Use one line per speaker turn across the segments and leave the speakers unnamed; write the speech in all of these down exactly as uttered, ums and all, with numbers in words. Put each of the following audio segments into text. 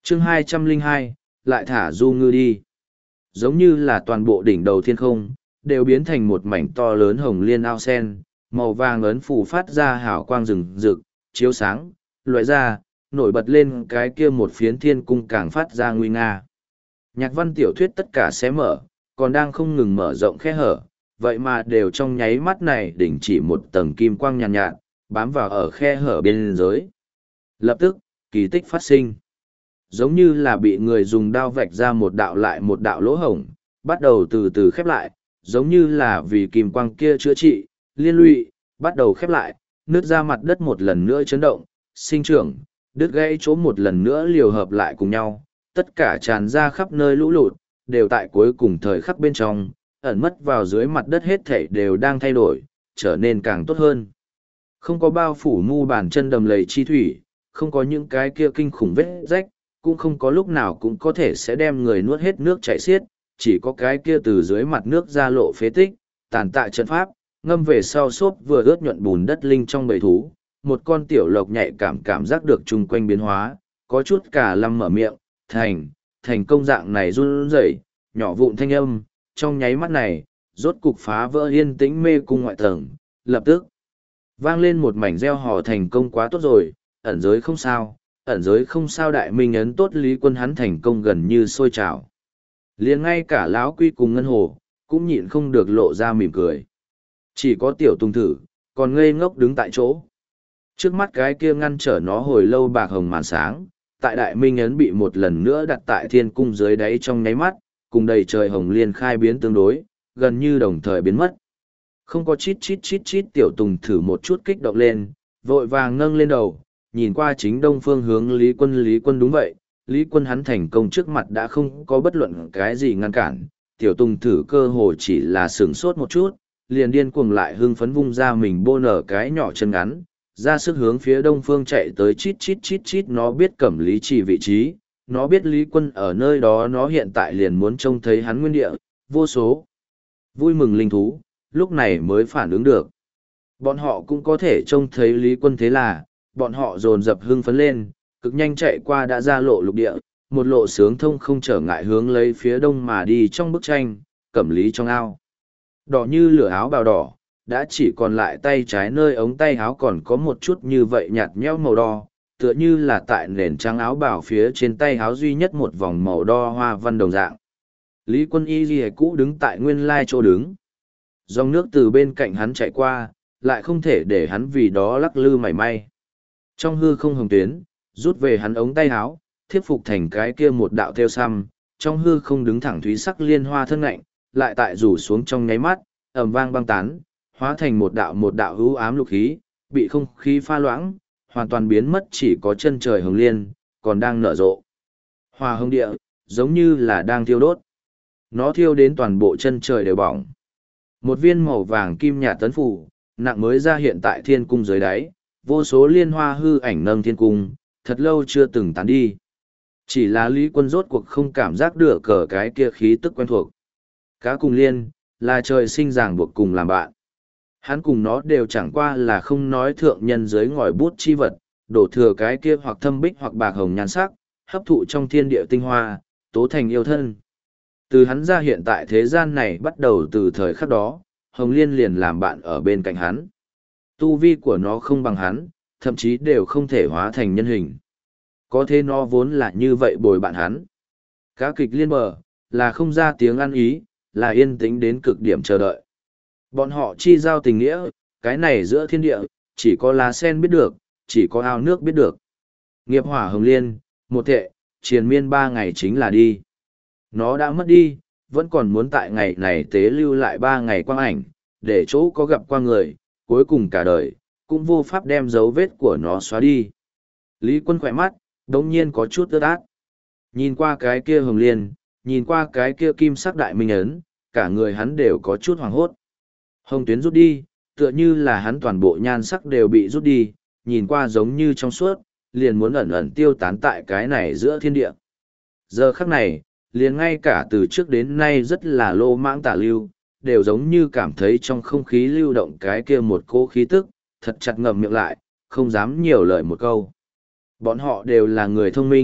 chương hai trăm lẻ hai, lại thả du ngư đi. Giống như là toàn bộ đỉnh đầu thiên không, đều biến thành một mảnh to lớn hồng liên ao sen, màu vàng ấn phù phát ra hào quang rừng rực, chiếu sáng, loại ra, nổi bật lên cái kia một phiến thiên cung càng phát ra nguy nga. Nhạc văn tiểu thuyết tất cả sẽ mở, còn đang không ngừng mở rộng khe hở, vậy mà đều trong nháy mắt này đỉnh chỉ một tầng kim quang nhàn nhạt, nhạt, bám vào ở khe hở bên dưới. Lập tức, kỳ tích phát sinh. Giống như là bị người dùng đao vạch ra một đạo lại một đạo lỗ hổng, bắt đầu từ từ khép lại, giống như là vì kim quang kia chữa trị, liên lụy, bắt đầu khép lại, nứt ra mặt đất một lần nữa chấn động, sinh trưởng, đứt gãy chỗ một lần nữa liều hợp lại cùng nhau, tất cả tràn ra khắp nơi lũ lụt, đều tại cuối cùng thời khắc bên trong, ẩn mất vào dưới mặt đất hết thảy đều đang thay đổi, trở nên càng tốt hơn. Không có bao phủ mu bàn chân đầm lầy chi thủy, không có những cái kia kinh khủng vết rách, cũng không có lúc nào cũng có thể sẽ đem người nuốt hết nước chảy xiết, chỉ có cái kia từ dưới mặt nước ra lộ phế tích, tàn tạ trận pháp, ngâm về sau xốp vừa ướt nhuận bùn đất linh trong bầy thú, một con tiểu lộc nhạy cảm cảm giác được chung quanh biến hóa, có chút cả lâm mở miệng, thành, thành công dạng này run rẩy, nhỏ vụn thanh âm, trong nháy mắt này, rốt cục phá vỡ yên tĩnh mê cung ngoại tầng, lập tức vang lên một mảnh reo hò thành công quá tốt rồi, ẩn giới không sao, ẩn giới không sao đại minh ấn tốt Lý Quân hắn thành công gần như sôi trào. Liền ngay cả lão quy cùng ngân hồ, cũng nhịn không được lộ ra mỉm cười. Chỉ có tiểu tùng thử, còn ngây ngốc đứng tại chỗ. Trước mắt cái kia ngăn trở nó hồi lâu bạc hồng màn sáng, tại đại minh ấn bị một lần nữa đặt tại thiên cung dưới đáy trong nháy mắt, cùng đầy trời hồng liên khai biến tương đối, gần như đồng thời biến mất. Không có chít chít chít chít tiểu tùng thử một chút kích động lên, vội vàng nâng lên đầu, nhìn qua chính đông phương hướng Lý Quân. Lý Quân đúng vậy, Lý Quân hắn thành công trước mặt đã không có bất luận cái gì ngăn cản, tiểu tùng thử cơ hồ chỉ là sửng sốt một chút, liền điên cuồng lại hưng phấn vung ra mình bô nở cái nhỏ chân ngắn, ra sức hướng phía đông phương chạy tới chít chít chít chít. Nó biết Cẩm Lý Trì vị trí, nó biết Lý Quân ở nơi đó, nó hiện tại liền muốn trông thấy hắn nguyên địa, vô số vui mừng linh thú, lúc này mới phản ứng được. Bọn họ cũng có thể trông thấy Lý Quân, thế là, bọn họ dồn dập hưng phấn lên, cực nhanh chạy qua đã ra lộ lục địa, một lộ sướng thông không trở ngại hướng lấy phía đông mà đi. Trong bức tranh, Cẩm Lý trong ao. Đỏ như lửa áo bào đỏ, đã chỉ còn lại tay trái nơi ống tay áo còn có một chút như vậy nhạt nhẽo màu đỏ, tựa như là tại nền trắng áo bào phía trên tay áo duy nhất một vòng màu đỏ hoa văn đồng dạng. Lý Quân y ghi cũ đứng tại nguyên lai chỗ đứng. Dòng nước từ bên cạnh hắn chạy qua, lại không thể để hắn vì đó lắc lư mảy may. Trong hư không hồng tuyến, rút về hắn ống tay áo, thiếp phục thành cái kia một đạo theo xăm, trong hư không đứng thẳng thúy sắc liên hoa thân ngạnh, lại tại rủ xuống trong nháy mắt, ầm vang băng tán, hóa thành một đạo một đạo hữu ám lục khí, bị không khí pha loãng, hoàn toàn biến mất, chỉ có chân trời hồng liên, còn đang nở rộ. Hoa hồng địa, giống như là đang thiêu đốt. Nó thiêu đến toàn bộ chân trời đều bỏng. Một viên màu vàng kim nhạt tấn phủ, nặng mới ra hiện tại thiên cung dưới đáy, vô số liên hoa hư ảnh nâng thiên cung, thật lâu chưa từng tán đi. Chỉ là Lý Quân rốt cuộc không cảm giác được cờ cái kia khí tức quen thuộc. Cá cùng liên, là trời sinh ràng buộc cùng làm bạn. Hắn cùng nó đều chẳng qua là không nói thượng nhân dưới ngòi bút chi vật, đổ thừa cái kia hoặc thâm bích hoặc bạc hồng nhan sắc, hấp thụ trong thiên địa tinh hoa, tố thành yêu thân. Từ hắn ra hiện tại thế gian này bắt đầu từ thời khắc đó, Hồng Liên liền làm bạn ở bên cạnh hắn. Tu vi của nó không bằng hắn, thậm chí đều không thể hóa thành nhân hình. Có thế nó vốn là như vậy bồi bạn hắn. Cá kịch liên bờ, là không ra tiếng ăn ý, là yên tĩnh đến cực điểm chờ đợi. Bọn họ chi giao tình nghĩa, cái này giữa thiên địa, chỉ có lá sen biết được, chỉ có ao nước biết được. Nghiệp hỏa Hồng Liên, một thệ, triền miên ba ngày chính là đi. Nó đã mất đi, vẫn còn muốn tại ngày này tế lưu lại ba ngày quang ảnh, để chỗ có gặp qua người, cuối cùng cả đời, cũng vô pháp đem dấu vết của nó xóa đi. Lý Quân khỏe mắt, đống nhiên có chút ướt át. Nhìn qua cái kia hồng liên, nhìn qua cái kia kim sắc đại minh ấn, cả người hắn đều có chút hoàng hốt. Hồng tuyến rút đi, tựa như là hắn toàn bộ nhan sắc đều bị rút đi, nhìn qua giống như trong suốt, liền muốn ẩn ẩn tiêu tán tại cái này giữa thiên địa. Giờ khắc này, liền ngay cả từ trước đến nay rất là lô mãng tả lưu, đều giống như cảm thấy trong không khí lưu động cái kia một cỗ khí tức, thật chặt ngậm miệng lại, không dám nhiều lời một câu. Bọn họ đều là người thông minh,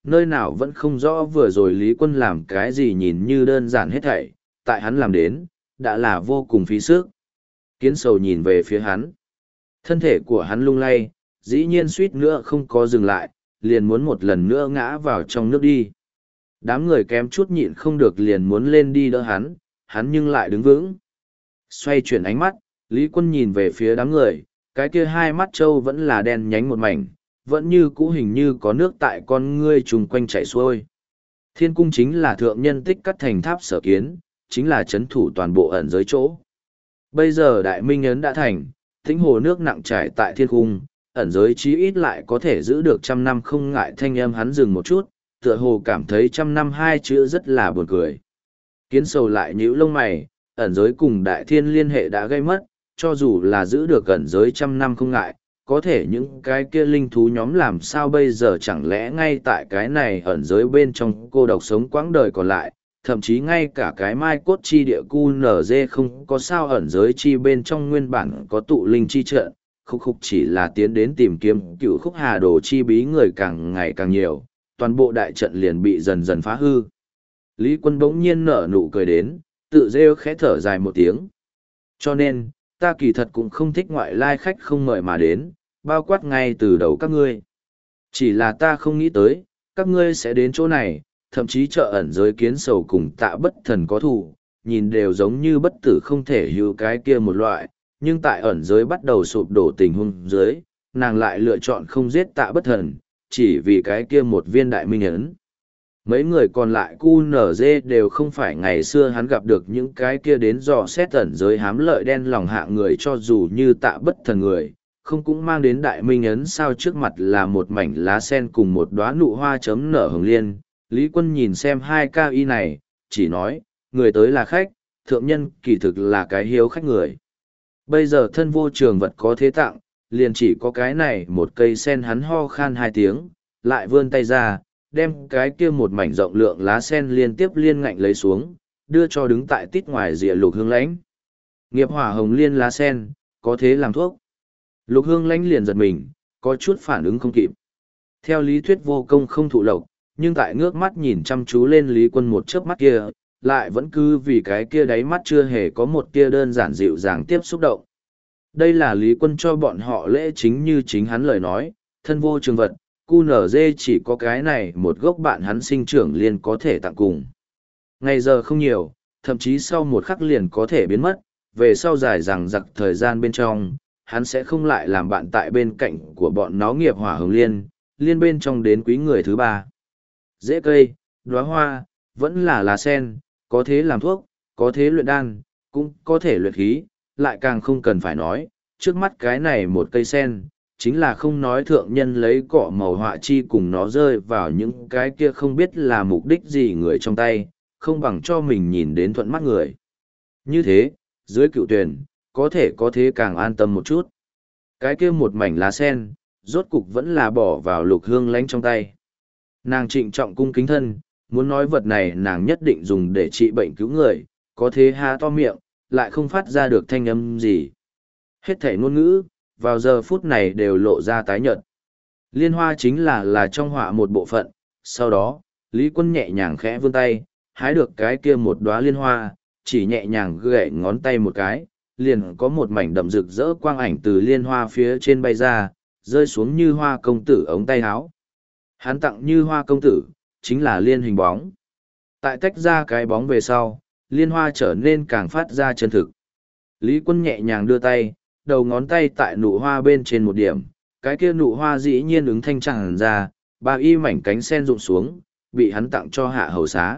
nơi nào vẫn không rõ vừa rồi Lý Quân làm cái gì nhìn như đơn giản hết thảy, tại hắn làm đến, đã là vô cùng phí sức. Kiến sầu nhìn về phía hắn. Thân thể của hắn lung lay, dĩ nhiên suýt nữa không có dừng lại, liền muốn một lần nữa ngã vào trong nước đi. Đám người kém chút nhịn không được liền muốn lên đi đỡ hắn, hắn nhưng lại đứng vững. Xoay chuyển ánh mắt, Lý Quân nhìn về phía đám người, cái kia hai mắt trâu vẫn là đen nhánh một mảnh, vẫn như cũ hình như có nước tại con ngươi trùng quanh chảy xuôi. Thiên cung chính là thượng nhân tích cắt thành tháp sở kiến, chính là chấn thủ toàn bộ ẩn giới chỗ. Bây giờ đại minh ấn đã thành, tĩnh hồ nước nặng trải tại thiên cung, ẩn giới chí ít lại có thể giữ được trăm năm không ngại. Thanh âm hắn dừng một chút, tựa hồ cảm thấy trăm năm hai chữ rất là buồn cười. Kiến sầu lại nhíu lông mày, ẩn giới cùng đại thiên liên hệ đã gây mất, cho dù là giữ được ẩn giới trăm năm không ngại, có thể những cái kia linh thú nhóm làm sao bây giờ, chẳng lẽ ngay tại cái này ẩn giới bên trong cô độc sống quãng đời còn lại, thậm chí ngay cả cái mai cốt chi địa cu nở dê không có sao ẩn giới chi bên trong nguyên bản có tụ linh chi trận, khúc khúc chỉ là tiến đến tìm kiếm cựu khúc hà đồ chi bí người càng ngày càng nhiều, toàn bộ đại trận liền bị dần dần phá hư. Lý Quân bỗng nhiên nở nụ cười đến, tự rêu khẽ thở dài một tiếng. Cho nên, ta kỳ thật cũng không thích ngoại lai khách không mời mà đến, bao quát ngay từ đầu các ngươi. Chỉ là ta không nghĩ tới, các ngươi sẽ đến chỗ này, thậm chí chợ ẩn giới kiến sầu cùng tạ bất thần có thù, nhìn đều giống như bất tử không thể hữu cái kia một loại, nhưng tại ẩn giới bắt đầu sụp đổ tình huống dưới, nàng lại lựa chọn không giết tạ bất thần, chỉ vì cái kia một viên đại minh ấn. Mấy người còn lại cu nở dê đều không phải ngày xưa hắn gặp được những cái kia đến dò xét ẩn giới hám lợi đen lòng hạ người, cho dù như tạ bất thần người, không cũng mang đến đại minh ấn sao. Trước mặt là một mảnh lá sen cùng một đóa nụ hoa chấm nở hồng liên. Lý Quân nhìn xem hai ca y này, chỉ nói, người tới là khách, thượng nhân kỳ thực là cái hiếu khách người. Bây giờ thân vô trường vật có thế tặng, liền chỉ có cái này một cây sen. Hắn ho khan hai tiếng, lại vươn tay ra, đem cái kia một mảnh rộng lượng lá sen liên tiếp liên ngạnh lấy xuống, đưa cho đứng tại tít ngoài rìa Lục Hương Lãnh. Nghiệp hỏa hồng liên lá sen, có thế làm thuốc. Lục Hương Lãnh liền giật mình, có chút phản ứng không kịp. Theo lý thuyết vô công không thụ lộc, nhưng tại ngước mắt nhìn chăm chú lên Lý Quân một chớp mắt kia, lại vẫn cứ vì cái kia đáy mắt chưa hề có một tia đơn giản dịu dàng tiếp xúc động. Đây là Lý Quân cho bọn họ lễ chính như chính hắn lời nói, thân vô trường vật, cu nở dê chỉ có cái này một gốc bạn hắn sinh trưởng liền có thể tặng cùng. Ngày giờ không nhiều, thậm chí sau một khắc liền có thể biến mất, về sau dài rằng giặc thời gian bên trong, hắn sẽ không lại làm bạn tại bên cạnh của bọn nó. Nghiệp hỏa hồng liên, liên bên trong đến quý người thứ ba. Rễ cây, đóa hoa, vẫn là lá sen, có thế làm thuốc, có thế luyện đan, cũng có thể luyện khí, lại càng không cần phải nói, trước mắt cái này một cây sen, chính là không nói thượng nhân lấy cọ màu họa chi cùng nó rơi vào những cái kia không biết là mục đích gì người trong tay, không bằng cho mình nhìn đến thuận mắt người. Như thế, dưới cựu tuyển, có thể có thế càng an tâm một chút. Cái kia một mảnh lá sen, rốt cục vẫn là bỏ vào Lục Hương Lãnh trong tay. Nàng trịnh trọng cung kính thân, muốn nói vật này nàng nhất định dùng để trị bệnh cứu người, có thế há to miệng, lại không phát ra được thanh âm gì. Hết thảy ngôn ngữ, vào giờ phút này đều lộ ra tái nhợt. Liên hoa chính là là trong họa một bộ phận, sau đó, Lý Quân nhẹ nhàng khẽ vươn tay, hái được cái kia một đóa liên hoa, chỉ nhẹ nhàng gậy ngón tay một cái, liền có một mảnh đậm rực rỡ quang ảnh từ liên hoa phía trên bay ra, rơi xuống Như Hoa công tử ống tay áo. Hắn tặng Như Hoa công tử, chính là liên hình bóng. Tại tách ra cái bóng về sau, liên hoa trở nên càng phát ra chân thực. Lý Quân nhẹ nhàng đưa tay, đầu ngón tay tại nụ hoa bên trên một điểm, cái kia nụ hoa dĩ nhiên ứng thanh tràn ra, ba y mảnh cánh sen rụng xuống, bị hắn tặng cho hạ hầu xá.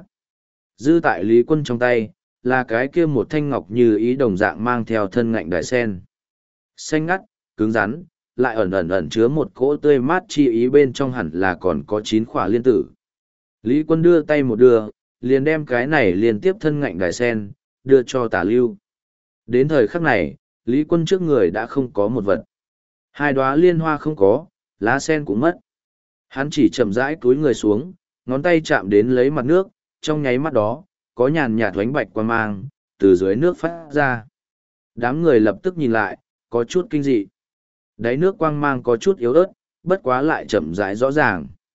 Dư tại Lý Quân trong tay, là cái kia một thanh ngọc như ý đồng dạng mang theo thân ngạnh đại sen. Xanh ngắt, cứng rắn, lại ẩn ẩn ẩn chứa một cỗ tươi mát chi ý, bên trong hẳn là còn có chín khỏa liên tử. Lý Quân đưa tay một đưa, liền đem cái này liên tiếp thân ngạnh đại sen, đưa cho Tả Lưu. Đến thời khắc này, Lý Quân trước người đã không có một vật. Hai đóa liên hoa không có, lá sen cũng mất. Hắn chỉ chậm rãi cúi người xuống, ngón tay chạm đến lấy mặt nước, trong nháy mắt đó, có nhàn nhạt thoánh bạch quang mang, từ dưới nước phát ra. Đám người lập tức nhìn lại, có chút kinh dị. Đáy nước quang mang có chút yếu ớt, bất quá lại chậm rãi rõ ràng.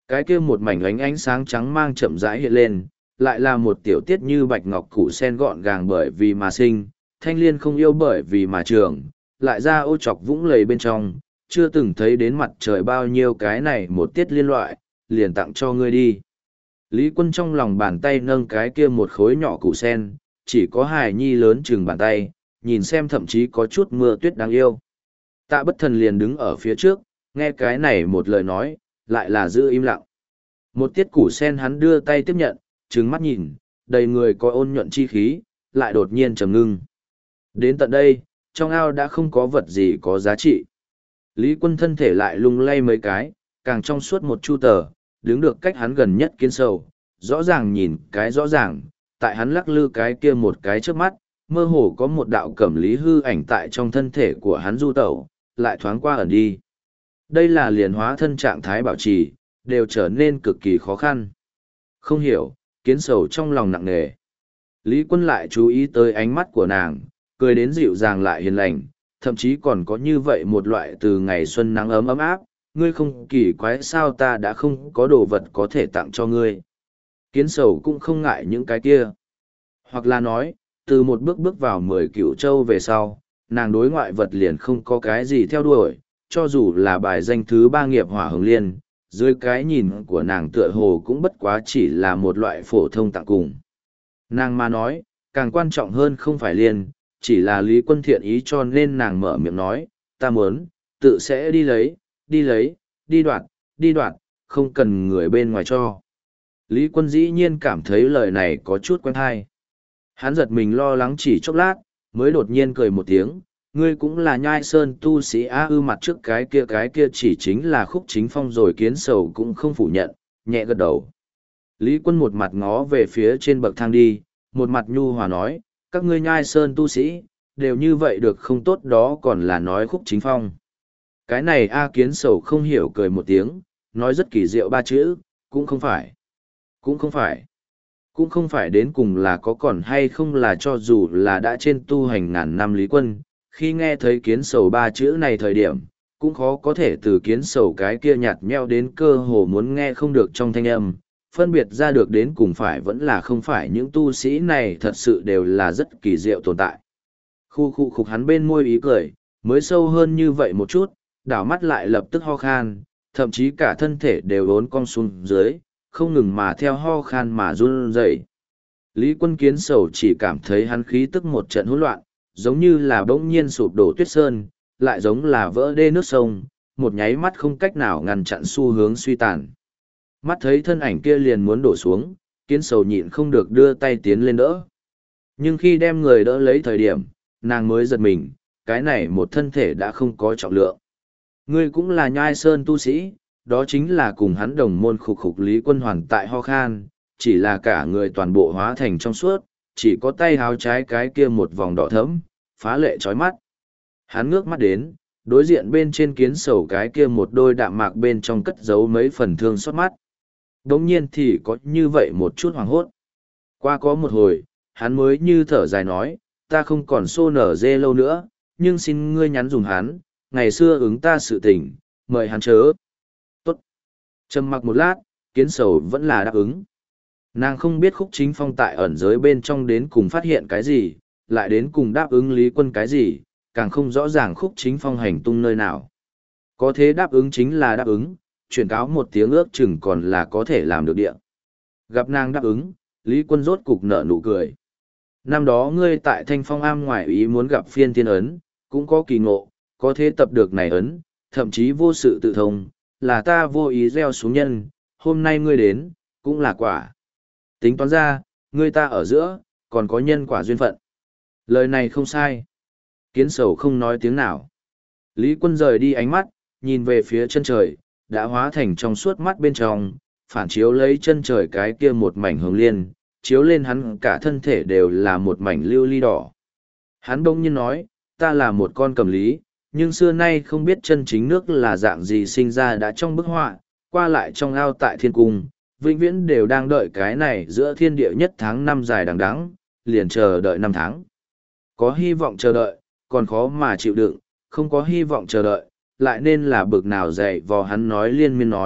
Cái kia một mảnh ánh ánh sáng trắng mang chậm rãi hiện lên, lại là một tiểu tiết như bạch ngọc củ sen gọn gàng bởi vì mà sinh, thanh liên không yêu bởi vì mà trường, lại ra ô chọc vũng lầy bên trong, chưa từng thấy đến mặt trời bao nhiêu cái này một tiết liên loại, liền tặng cho ngươi đi. Lý Quân trong lòng bàn tay nâng cái kia một khối nhỏ củ sen, chỉ có hài nhi lớn chừng bàn tay, nhìn xem thậm chí có chút mưa tuyết đáng yêu. Tạ Bất Thần liền đứng ở phía trước, nghe cái này một lời nói, lại là giữ im lặng. Một tiết củ sen hắn đưa tay tiếp nhận, trừng mắt nhìn, đầy người có ôn nhuận chi khí, lại đột nhiên trầm ngưng. Đến tận đây, trong ao đã không có vật gì có giá trị. Lý Quân thân thể lại lung lay mấy cái, càng trong suốt một chu tờ, đứng được cách hắn gần nhất kiến sầu, rõ ràng nhìn cái rõ ràng, tại hắn lắc lư cái kia một cái trước mắt, mơ hồ có một đạo cẩm lý hư ảnh tại trong thân thể của hắn du tẩu, lại thoáng qua ẩn đi. Đây là liền hóa thân trạng thái bảo trì, đều trở nên cực kỳ khó khăn. Không hiểu, kiến sầu trong lòng nặng nề. Lý Quân lại chú ý tới ánh mắt của nàng, cười đến dịu dàng lại hiền lành, thậm chí còn có như vậy một loại từ ngày xuân nắng ấm ấm áp, ngươi không kỳ quái sao ta đã không có đồ vật có thể tặng cho ngươi. Kiến sầu cũng không ngại những cái kia. Hoặc là nói, từ một bước bước vào mười cựu châu về sau, nàng đối ngoại vật liền không có cái gì theo đuổi, cho dù là bài danh thứ ba nghiệp hỏa hồng liên, dưới cái nhìn của nàng tựa hồ cũng bất quá chỉ là một loại phổ thông tặng cùng. Nàng mà nói, càng quan trọng hơn không phải liên, chỉ là Lý Quân thiện ý cho nên nàng mở miệng nói, ta muốn, tự sẽ đi lấy, đi lấy, đi đoạt, đi đoạt, không cần người bên ngoài cho. Lý Quân dĩ nhiên cảm thấy lời này có chút quen hay. Hắn giật mình lo lắng chỉ chốc lát, mới đột nhiên cười một tiếng, ngươi cũng là nhai sơn tu sĩ á ư mặt trước cái kia cái kia chỉ chính là Khúc Chính Phong rồi kiến sầu cũng không phủ nhận, nhẹ gật đầu. Lý Quân một mặt ngó về phía trên bậc thang đi, một mặt nhu hòa nói, các ngươi nhai sơn tu sĩ, đều như vậy được không tốt đó còn là nói Khúc Chính Phong. Cái này A kiến sầu không hiểu cười một tiếng, nói rất kỳ diệu ba chữ, cũng không phải. Cũng không phải. Cũng không phải đến cùng là có còn hay không là cho dù là đã trên tu hành ngàn năm Lý Quân, khi nghe thấy kiến sầu ba chữ này thời điểm, cũng khó có thể từ kiến sầu cái kia nhạt nheo đến cơ hồ muốn nghe không được trong thanh âm, phân biệt ra được đến cùng phải vẫn là không phải những tu sĩ này thật sự đều là rất kỳ diệu tồn tại. Khu khu khục hắn bên môi ý cười, mới sâu hơn như vậy một chút, đảo mắt lại lập tức ho khan, thậm chí cả thân thể đều ốn cong xuống dưới, không ngừng mà theo ho khan mà run rẩy. Lý Quân kiến sầu chỉ cảm thấy hắn khí tức một trận hỗn loạn, giống như là bỗng nhiên sụp đổ tuyết sơn, lại giống là vỡ đê nước sông, một nháy mắt không cách nào ngăn chặn xu hướng suy tàn. Mắt thấy thân ảnh kia liền muốn đổ xuống, kiến sầu nhịn không được đưa tay tiến lên đỡ. Nhưng khi đem người đỡ lấy thời điểm, nàng mới giật mình, cái này một thân thể đã không có trọng lượng. Ngươi cũng là nhai sơn tu sĩ, đó chính là cùng hắn đồng môn khục khục Lý Quân hoàn tại ho khan, chỉ là cả người toàn bộ hóa thành trong suốt, chỉ có tay háo trái cái kia một vòng đỏ thẫm, phá lệ chói mắt. Hắn ngước mắt đến, đối diện bên trên kiến sầu cái kia một đôi đạm mạc bên trong cất giấu mấy phần thương xót mắt. Đống nhiên thì có như vậy một chút hoàng hốt. Qua có một hồi, hắn mới như thở dài nói, ta không còn xô nở dê lâu nữa, nhưng xin ngươi nhắn dùng hắn, ngày xưa ứng ta sự tình, mời hắn chớ. Tốt. Trầm mặc một lát, kiến sầu vẫn là đáp ứng. Nàng không biết Khúc Chính Phong tại ẩn giới bên trong đến cùng phát hiện cái gì, lại đến cùng đáp ứng Lý Quân cái gì, càng không rõ ràng Khúc Chính Phong hành tung nơi nào. Có thế đáp ứng chính là đáp ứng, chuyển cáo một tiếng ước chừng còn là có thể làm được địa. Gặp nàng đáp ứng, Lý Quân rốt cục nở nụ cười. Năm đó ngươi tại Thanh Phong Am ngoại ý muốn gặp phiên thiên ấn, cũng có kỳ ngộ, có thế tập được này ấn, thậm chí vô sự tự thông, là ta vô ý gieo xuống nhân, hôm nay ngươi đến, cũng là quả. Tính toán ra, ngươi ta ở giữa, còn có nhân quả duyên phận. Lời này không sai. Kiến sầu không nói tiếng nào. Lý Quân rời đi ánh mắt, nhìn về phía chân trời, đã hóa thành trong suốt mắt bên trong, phản chiếu lấy chân trời cái kia một mảnh hồng liên, chiếu lên hắn cả thân thể đều là một mảnh lưu ly đỏ. Hắn đông nhiên nói, ta là một con cầm lý, nhưng xưa nay không biết chân chính nước là dạng gì sinh ra đã trong bức họa, qua lại trong ao tại thiên cung, vĩnh viễn đều đang đợi cái này giữa thiên địa nhất tháng năm dài đằng đẵng, liền chờ đợi năm tháng. Có hy vọng chờ đợi, còn khó mà chịu đựng, không có hy vọng chờ đợi, lại nên là bực nào dày vò hắn nói liên miên nói,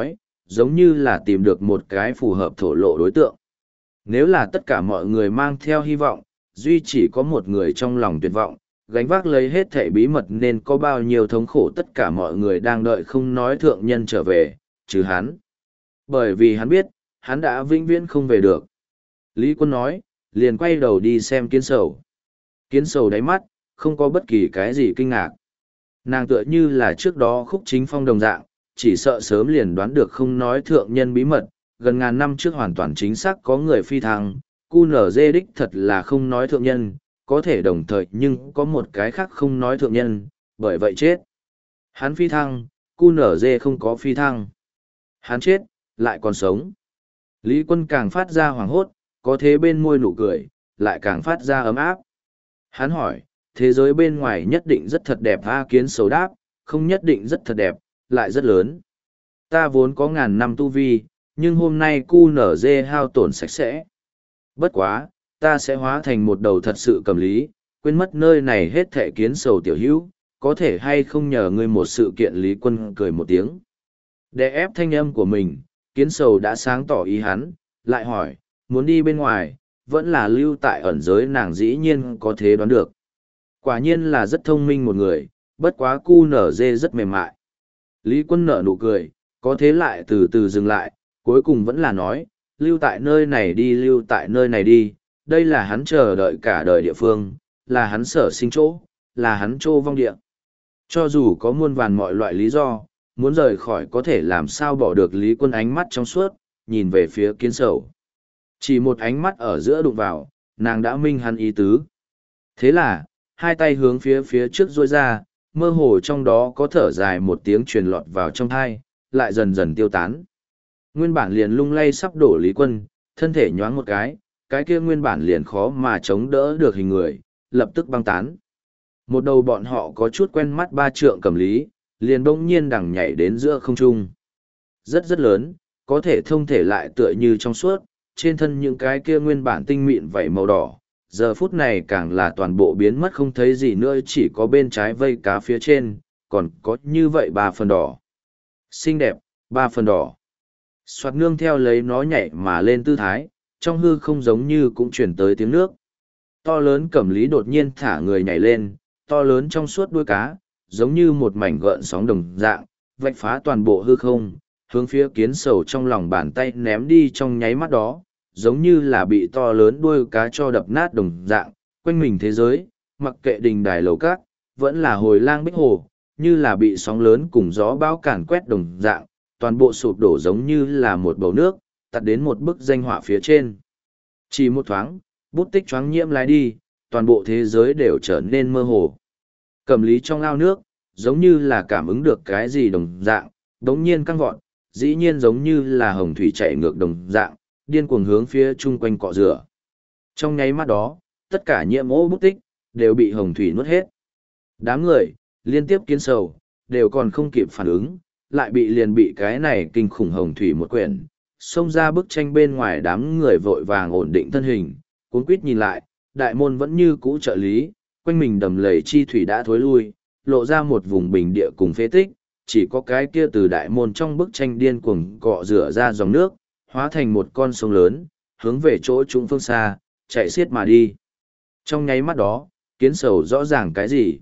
giống như là tìm được một cái phù hợp thổ lộ đối tượng. Nếu là tất cả mọi người mang theo hy vọng, duy chỉ có một người trong lòng tuyệt vọng, gánh vác lấy hết thảy bí mật nên có bao nhiêu thống khổ tất cả mọi người đang đợi không nói thượng nhân trở về, chứ hắn. Bởi vì hắn biết, hắn đã vĩnh viễn không về được. Lý Quân nói, liền quay đầu đi xem Kiến Sầu. Kiến Sầu đáy mắt, không có bất kỳ cái gì kinh ngạc. Nàng tựa như là trước đó Khúc Chính Phong đồng dạng, chỉ sợ sớm liền đoán được không nói thượng nhân bí mật, gần ngàn năm trước hoàn toàn chính xác có người phi thăng, cu nở dê đích thật là không nói thượng nhân, có thể đồng thời nhưng có một cái khác không nói thượng nhân, bởi vậy chết. Hắn phi thăng, cu nở dê không có phi thăng. Hắn chết, lại còn sống. Lý Quân càng phát ra hoảng hốt, có thế bên môi nụ cười, lại càng phát ra ấm áp. Hắn hỏi, thế giới bên ngoài nhất định rất thật đẹp. A Kiến Sầu đáp, không nhất định rất thật đẹp, lại rất lớn. Ta vốn có ngàn năm tu vi, nhưng hôm nay cu nở dê hao tổn sạch sẽ. Bất quá, ta sẽ hóa thành một đầu thật sự cầm lý, quên mất nơi này hết thệ Kiến Sầu tiểu hữu, có thể hay không nhờ ngươi một sự kiện. Lý Quân cười một tiếng. Để ép thanh âm của mình, Kiến Sầu đã sáng tỏ ý hắn, lại hỏi, muốn đi bên ngoài, vẫn là lưu tại ẩn giới. Nàng dĩ nhiên có thế đoán được. Quả nhiên là rất thông minh một người, bất quá cu nở dê rất mềm mại. Lý Quân nở nụ cười, có thế lại từ từ dừng lại, cuối cùng vẫn là nói, lưu tại nơi này đi, lưu tại nơi này đi, đây là hắn chờ đợi cả đời địa phương, là hắn sở sinh chỗ, là hắn trô vong địa. Cho dù có muôn vàn mọi loại lý do, muốn rời khỏi có thể làm sao bỏ được. Lý Quân ánh mắt trong suốt, nhìn về phía Kiến Sầu. Chỉ một ánh mắt ở giữa đụng vào, nàng đã minh hắn ý tứ. Thế là, hai tay hướng phía phía trước duỗi ra, mơ hồ trong đó có thở dài một tiếng truyền lọt vào trong thai, lại dần dần tiêu tán. Nguyên bản liền lung lay sắp đổ Lý Quân, thân thể nhoáng một cái, cái kia nguyên bản liền khó mà chống đỡ được hình người, lập tức băng tán. Một đầu bọn họ có chút quen mắt ba trượng cầm lý, liền bỗng nhiên đằng nhảy đến giữa không trung. Rất rất lớn, có thể thông thể lại tựa như trong suốt, trên thân những cái kia nguyên bản tinh mịn vảy màu đỏ, giờ phút này càng là toàn bộ biến mất không thấy gì nữa, chỉ có bên trái vây cá phía trên, còn có như vậy ba phần đỏ. Xinh đẹp, ba phần đỏ. Soạt nương theo lấy nó nhảy mà lên tư thái, trong hư không giống như cũng chuyển tới tiếng nước. To lớn cẩm lý đột nhiên thả người nhảy lên, to lớn trong suốt đuôi cá, giống như một mảnh gợn sóng đồng dạng, vạch phá toàn bộ hư không, hướng phía Kiến Sầu trong lòng bàn tay ném đi. Trong nháy mắt đó, giống như là bị to lớn đuôi cá cho đập nát đồng dạng, quanh mình thế giới, mặc kệ đình đài lầu cát, vẫn là hồi lang bích hồ, như là bị sóng lớn cùng gió bão càn quét đồng dạng, toàn bộ sụp đổ giống như là một bầu nước, tạt đến một bức danh họa phía trên. Chỉ một thoáng, bút tích choáng nhiễm lái đi, toàn bộ thế giới đều trở nên mơ hồ. Cẩm lý trong ao nước, giống như là cảm ứng được cái gì đồng dạng, đống nhiên căng vọt, dĩ nhiên giống như là hồng thủy chạy ngược đồng dạng, điên cuồng hướng phía chung quanh cọ rửa. Trong nháy mắt đó, tất cả nhiễm ô bút tích, đều bị hồng thủy nuốt hết. Đám người, liên tiếp Kiến Sầu, đều còn không kịp phản ứng, lại bị liền bị cái này kinh khủng hồng thủy một quyển, xông ra bức tranh bên ngoài. Đám người vội vàng ổn định thân hình, cuốn quýt nhìn lại, đại môn vẫn như cũ trợ lý, quanh mình đầm lầy chi thủy đã thối lui, lộ ra một vùng bình địa cùng phế tích, chỉ có cái kia từ đại môn trong bức tranh điên cuồng cọ rửa ra dòng nước, hóa thành một con sông lớn, hướng về chỗ trung phương xa, chạy xiết mà đi. Trong nháy mắt đó, Kiến Sầu rõ ràng cái gì?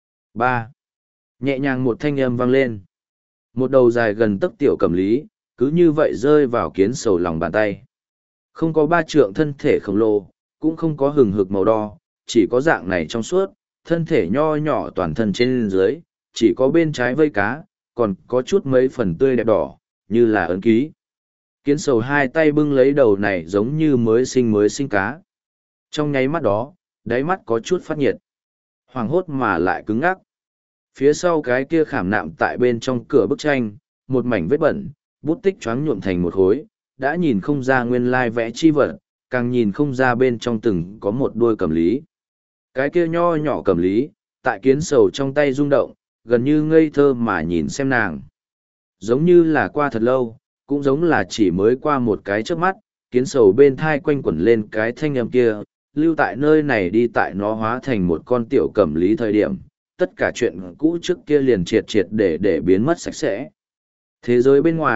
Ba. Nhẹ nhàng một thanh âm vang lên. Một đầu dài gần tấc tiểu cẩm lý, cứ như vậy rơi vào Kiến Sầu lòng bàn tay. Không có ba trượng thân thể khổng lồ, cũng không có hừng hực màu đo, chỉ có dạng này trong suốt, thân thể nho nhỏ toàn thân trên dưới, chỉ có bên trái vây cá, còn có chút mấy phần tươi đẹp đỏ, như là ấn ký. Kiến Sầu hai tay bưng lấy đầu này giống như mới sinh mới sinh cá. Trong nháy mắt đó, đáy mắt có chút phát nhiệt. Hoàng hốt mà lại cứng ngắc. Phía sau cái kia khảm nạm tại bên trong cửa bức tranh, một mảnh vết bẩn, bút tích choáng nhuộm thành một khối, đã nhìn không ra nguyên lai vẽ chi vật, càng nhìn không ra bên trong từng có một đuôi cẩm lý. Cái kia nho nhỏ cẩm lý, tại Kiến Sầu trong tay rung động, gần như ngây thơ mà nhìn xem nàng. Giống như là qua thật lâu, cũng giống là chỉ mới qua một cái trước mắt, Kiến Sầu bên thai quanh quẩn lên cái thanh âm kia, lưu tại nơi này đi. Tại nó hóa thành một con tiểu cẩm lý thời điểm, tất cả chuyện cũ trước kia liền triệt triệt để để biến mất sạch sẽ. Thế giới bên ngoài,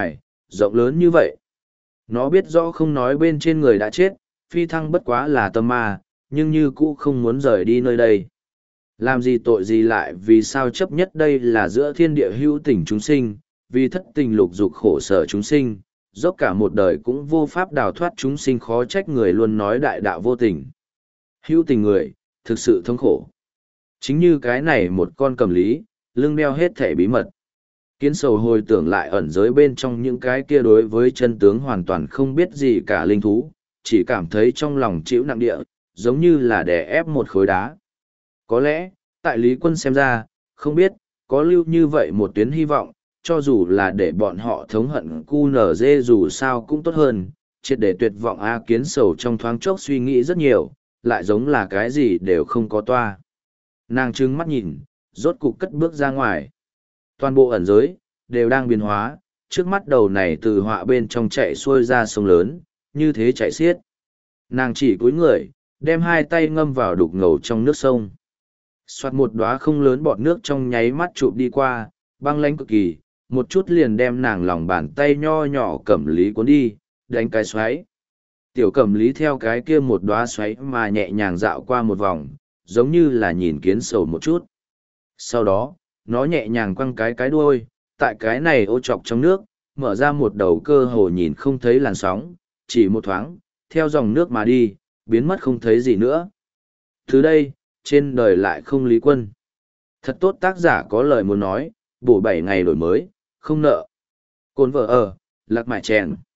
rộng lớn như vậy. Nó biết rõ không nói bên trên người đã chết, phi thăng bất quá là tâm ma, nhưng như cũ không muốn rời đi nơi đây. Làm gì tội gì lại vì sao chấp nhất đây là giữa thiên địa hữu tình chúng sinh, vì thất tình lục dục khổ sở chúng sinh, dốc cả một đời cũng vô pháp đào thoát chúng sinh khó trách người luôn nói đại đạo vô tình. Hữu tình người, thực sự thống khổ. Chính như cái này một con cầm lý, lưng đeo hết thể bí mật. Kiến sầu hồi tưởng lại ẩn giới bên trong những cái kia đối với chân tướng hoàn toàn không biết gì cả linh thú, chỉ cảm thấy trong lòng chịu nặng địa, giống như là đè ép một khối đá. Có lẽ, tại Lý Quân xem ra, không biết, có lưu như vậy một tuyến hy vọng, cho dù là để bọn họ thống hận cu nở dê dù sao cũng tốt hơn, triệt để tuyệt vọng A Kiến sầu trong thoáng chốc suy nghĩ rất nhiều, lại giống là cái gì đều không có toa. Nàng trừng mắt nhìn, rốt cục cất bước ra ngoài. Toàn bộ ẩn giới, đều đang biến hóa, trước mắt đầu này từ họa bên trong chạy xuôi ra sông lớn, như thế chạy xiết. Nàng chỉ cúi người, đem hai tay ngâm vào đục ngầu trong nước sông. Xoạt một đóa không lớn bọt nước trong nháy mắt chụp đi qua, băng lánh cực kỳ, một chút liền đem nàng lòng bàn tay nho nhỏ cẩm lý cuốn đi, đánh cái xoáy. Tiểu cẩm lý theo cái kia một đóa xoáy mà nhẹ nhàng dạo qua một vòng, giống như là nhìn kiến sầu một chút. Sau đó, nó nhẹ nhàng quăng cái cái đuôi, tại cái này ô trọc trong nước, mở ra một đầu cơ hồ nhìn không thấy làn sóng, chỉ một thoáng, theo dòng nước mà đi, biến mất không thấy gì nữa. Từ đây, trên đời lại không Lý Quân. Thật tốt tác giả có lời muốn nói, bổ bảy ngày đổi mới, không nợ. Cồn vợ ở, lạc mại chèn.